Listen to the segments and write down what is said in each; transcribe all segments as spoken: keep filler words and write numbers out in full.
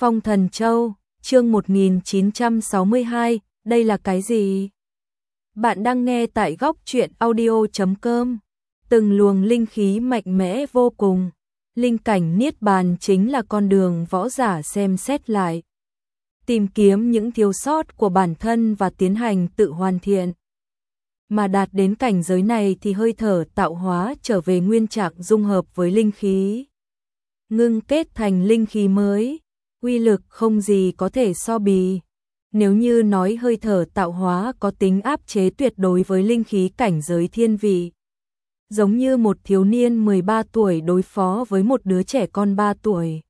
Phong Thần Châu, chương một nghìn chín trăm sáu mươi hai, đây là cái gì? Bạn đang nghe tại góc truyện audio chấm com. Từng luồng linh khí mạnh mẽ vô cùng. Linh cảnh niết bàn chính là con đường võ giả xem xét lại, tìm kiếm những thiếu sót của bản thân và tiến hành tự hoàn thiện. Mà đạt đến cảnh giới này thì hơi thở tạo hóa trở về nguyên trạng dung hợp với linh khí, ngưng kết thành linh khí mới, uy lực không gì có thể so bì. Nếu như nói hơi thở tạo hóa có tính áp chế tuyệt đối với linh khí cảnh giới thiên vị, giống như một thiếu niên mười ba tuổi đối phó với một đứa trẻ con ba tuổi,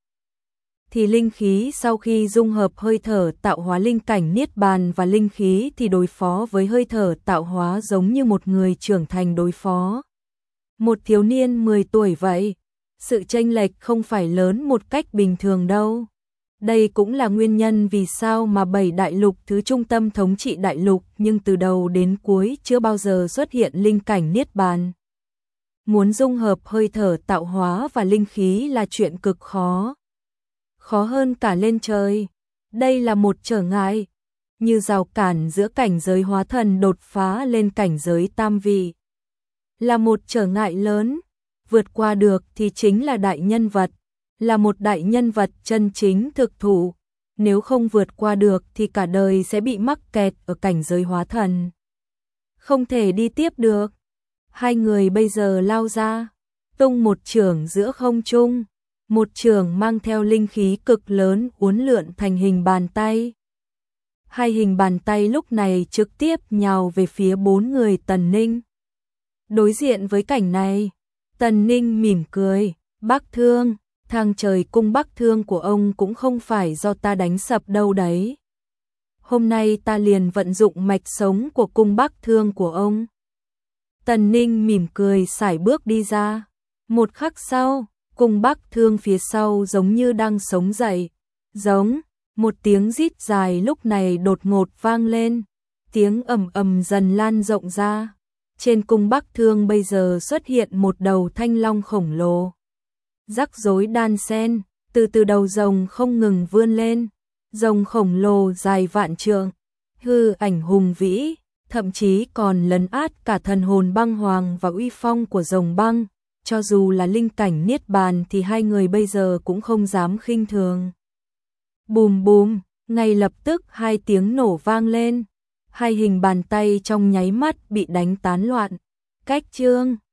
thì linh khí sau khi dung hợp hơi thở tạo hóa linh cảnh niết bàn và linh khí thì đối phó với hơi thở tạo hóa giống như một người trưởng thành đối phó một thiếu niên mười tuổi vậy. Sự chênh lệch không phải lớn một cách bình thường đâu. Đây cũng là nguyên nhân vì sao mà bảy đại lục thứ trung tâm thống trị đại lục nhưng từ đầu đến cuối chưa bao giờ xuất hiện linh cảnh niết bàn. Muốn dung hợp hơi thở tạo hóa và linh khí là chuyện cực khó. Khó hơn cả lên trời. Đây là một trở ngại, như rào cản giữa cảnh giới hóa thần đột phá lên cảnh giới tam vị. Là một trở ngại lớn, vượt qua được thì chính là đại nhân vật, là một đại nhân vật chân chính thực thụ. Nếu không vượt qua được thì cả đời sẽ bị mắc kẹt ở cảnh giới hóa thần, không thể đi tiếp được. Hai người bây giờ lao ra, tung một chưởng giữa không trung, một chưởng mang theo linh khí cực lớn uốn lượn thành hình bàn tay. Hai hình bàn tay lúc này trực tiếp nhào về phía bốn người Tần Ninh. Đối diện với cảnh này, Tần Ninh mỉm cười, Bắc Thương, thang trời cung Bắc Thương của ông cũng không phải do ta đánh sập đâu đấy. Hôm nay ta liền vận dụng mạch sống của cung Bắc Thương của ông. Tần Ninh mỉm cười sải bước đi ra. Một khắc sau, cung Bắc Thương phía sau giống như đang sống dậy. Giống, một tiếng rít dài lúc này đột ngột vang lên. Tiếng ầm ầm dần lan rộng ra. Trên cung Bắc Thương bây giờ xuất hiện một đầu thanh long khổng lồ. Rắc rối đan xen, từ từ đầu rồng không ngừng vươn lên. Rồng khổng lồ dài vạn trượng, hư ảnh hùng vĩ, thậm chí còn lấn át cả thần hồn băng hoàng và uy phong của rồng băng. Cho dù là linh cảnh niết bàn thì hai người bây giờ cũng không dám khinh thường. Bùm bùm, ngay lập tức hai tiếng nổ vang lên. Hai hình bàn tay trong nháy mắt bị đánh tán loạn. Cách chương